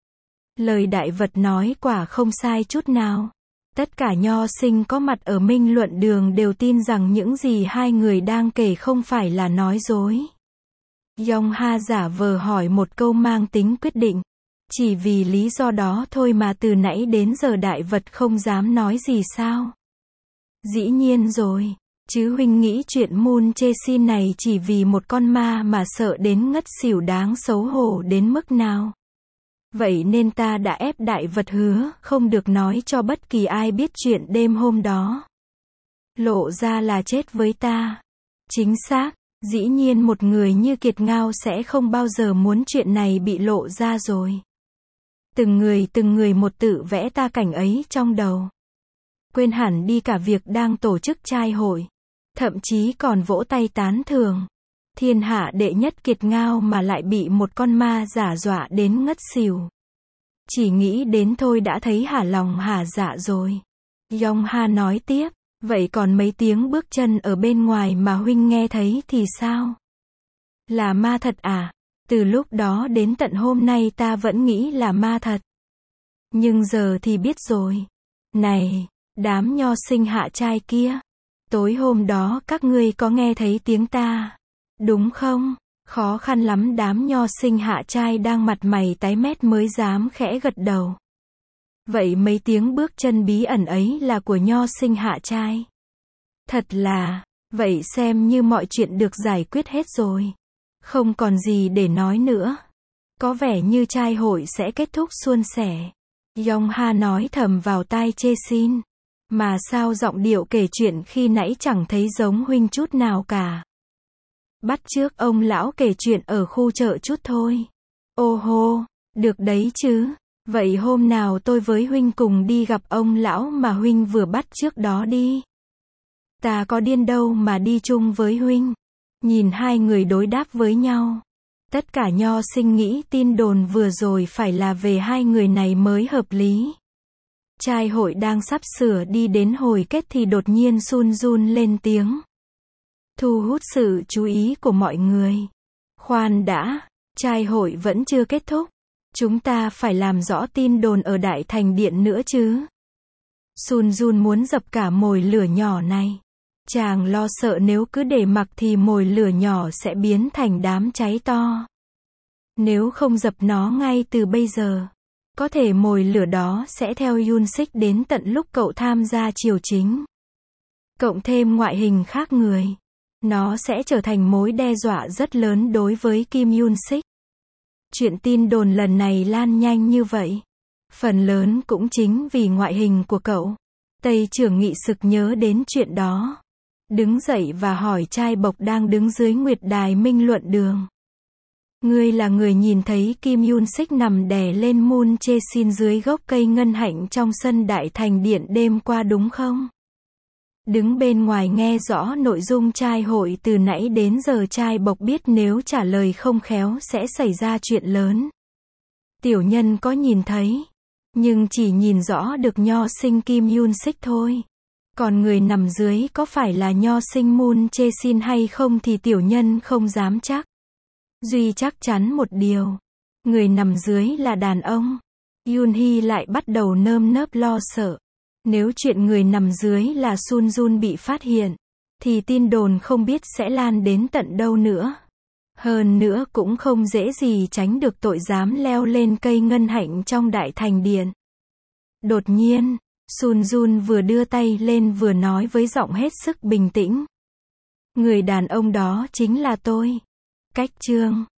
Lời đại vật nói quả không sai chút nào. Tất cả nho sinh có mặt ở Minh Luận Đường đều tin rằng những gì hai người đang kể không phải là nói dối. Yong Ha giả vờ hỏi một câu mang tính quyết định. Chỉ vì lý do đó thôi mà từ nãy đến giờ đại vật không dám nói gì sao? Dĩ nhiên rồi. Chứ huynh nghĩ chuyện Moon Jae-shin này chỉ vì một con ma mà sợ đến ngất xỉu đáng xấu hổ đến mức nào? Vậy nên ta đã ép đại vật hứa không được nói cho bất kỳ ai biết chuyện đêm hôm đó. Lộ ra là chết với ta. Chính xác, dĩ nhiên một người như Kiệt Ngao sẽ không bao giờ muốn chuyện này bị lộ ra rồi. Từng người một tự vẽ ta cảnh ấy trong đầu. Quên hẳn đi cả việc đang tổ chức trai hội. Thậm chí còn vỗ tay tán thưởng. Thiên hạ đệ nhất Kiệt Ngao mà lại bị một con ma giả dọa đến ngất xỉu. Chỉ nghĩ đến thôi đã thấy hả lòng hả dạ rồi. Yong Ha nói tiếp, vậy còn mấy tiếng bước chân ở bên ngoài mà huynh nghe thấy thì sao? Là ma thật à? Từ lúc đó đến tận hôm nay ta vẫn nghĩ là ma thật. Nhưng giờ thì biết rồi. Này, đám nho sinh hạ trai kia. Tối hôm đó các ngươi có nghe thấy tiếng ta, đúng không? Khó khăn lắm đám nho sinh hạ trai đang mặt mày tái mét mới dám khẽ gật đầu. Vậy mấy tiếng bước chân bí ẩn ấy là của nho sinh hạ trai. Thật là, vậy xem như mọi chuyện được giải quyết hết rồi. Không còn gì để nói nữa. Có vẻ như trai hội sẽ kết thúc suôn sẻ. Yong Ha nói thầm vào tai Jae-shin. Mà sao giọng điệu kể chuyện khi nãy chẳng thấy giống huynh chút nào cả. Bắt chước ông lão kể chuyện ở khu chợ chút thôi. Ô hô, được đấy chứ. Vậy hôm nào tôi với huynh cùng đi gặp ông lão mà huynh vừa bắt chước đó đi. Ta có điên đâu mà đi chung với huynh. Nhìn hai người đối đáp với nhau. Tất cả nho sinh nghĩ tin đồn vừa rồi phải là về hai người này mới hợp lý. Trai hội đang sắp sửa đi đến hồi kết thì đột nhiên run lên tiếng. Thu hút sự chú ý của mọi người. Khoan đã, trai hội vẫn chưa kết thúc. Chúng ta phải làm rõ tin đồn ở Đại Thành Điện nữa chứ. Sun Jun muốn dập cả mồi lửa nhỏ này. Chàng lo sợ nếu cứ để mặc thì mồi lửa nhỏ sẽ biến thành đám cháy to. Nếu không dập nó ngay từ bây giờ, có thể mồi lửa đó sẽ theo Yoon Sik đến tận lúc cậu tham gia triều chính. Cộng thêm ngoại hình khác người, nó sẽ trở thành mối đe dọa rất lớn đối với Kim Yoon Sik. Chuyện tin đồn lần này lan nhanh như vậy, phần lớn cũng chính vì ngoại hình của cậu. Tây trưởng nghị sực nhớ đến chuyện đó, đứng dậy và hỏi trai bộc đang đứng dưới nguyệt đài minh luận đường. Ngươi là người nhìn thấy Kim Yoon Sik nằm đè lên Moon Jae-shin dưới gốc cây ngân hạnh trong sân Đại Thành Điện đêm qua đúng không? Đứng bên ngoài nghe rõ nội dung trai hội từ nãy đến giờ, trai bộc biết nếu trả lời không khéo sẽ xảy ra chuyện lớn. Tiểu nhân có nhìn thấy, nhưng chỉ nhìn rõ được nho sinh Kim Yoon Sik thôi. Còn người nằm dưới có phải là nho sinh Moon Jae-shin hay không thì tiểu nhân không dám chắc. Duy chắc chắn một điều, người nằm dưới là đàn ông. Yoon Hee lại bắt đầu nơm nớp lo sợ. Nếu chuyện người nằm dưới là Sun Jun bị phát hiện, thì tin đồn không biết sẽ lan đến tận đâu nữa. Hơn nữa cũng không dễ gì tránh được tội dám leo lên cây ngân hạnh trong Đại Thành Điện. Đột nhiên, Sun Jun vừa đưa tay lên vừa nói với giọng hết sức bình tĩnh. Người đàn ông đó chính là tôi. Cách chương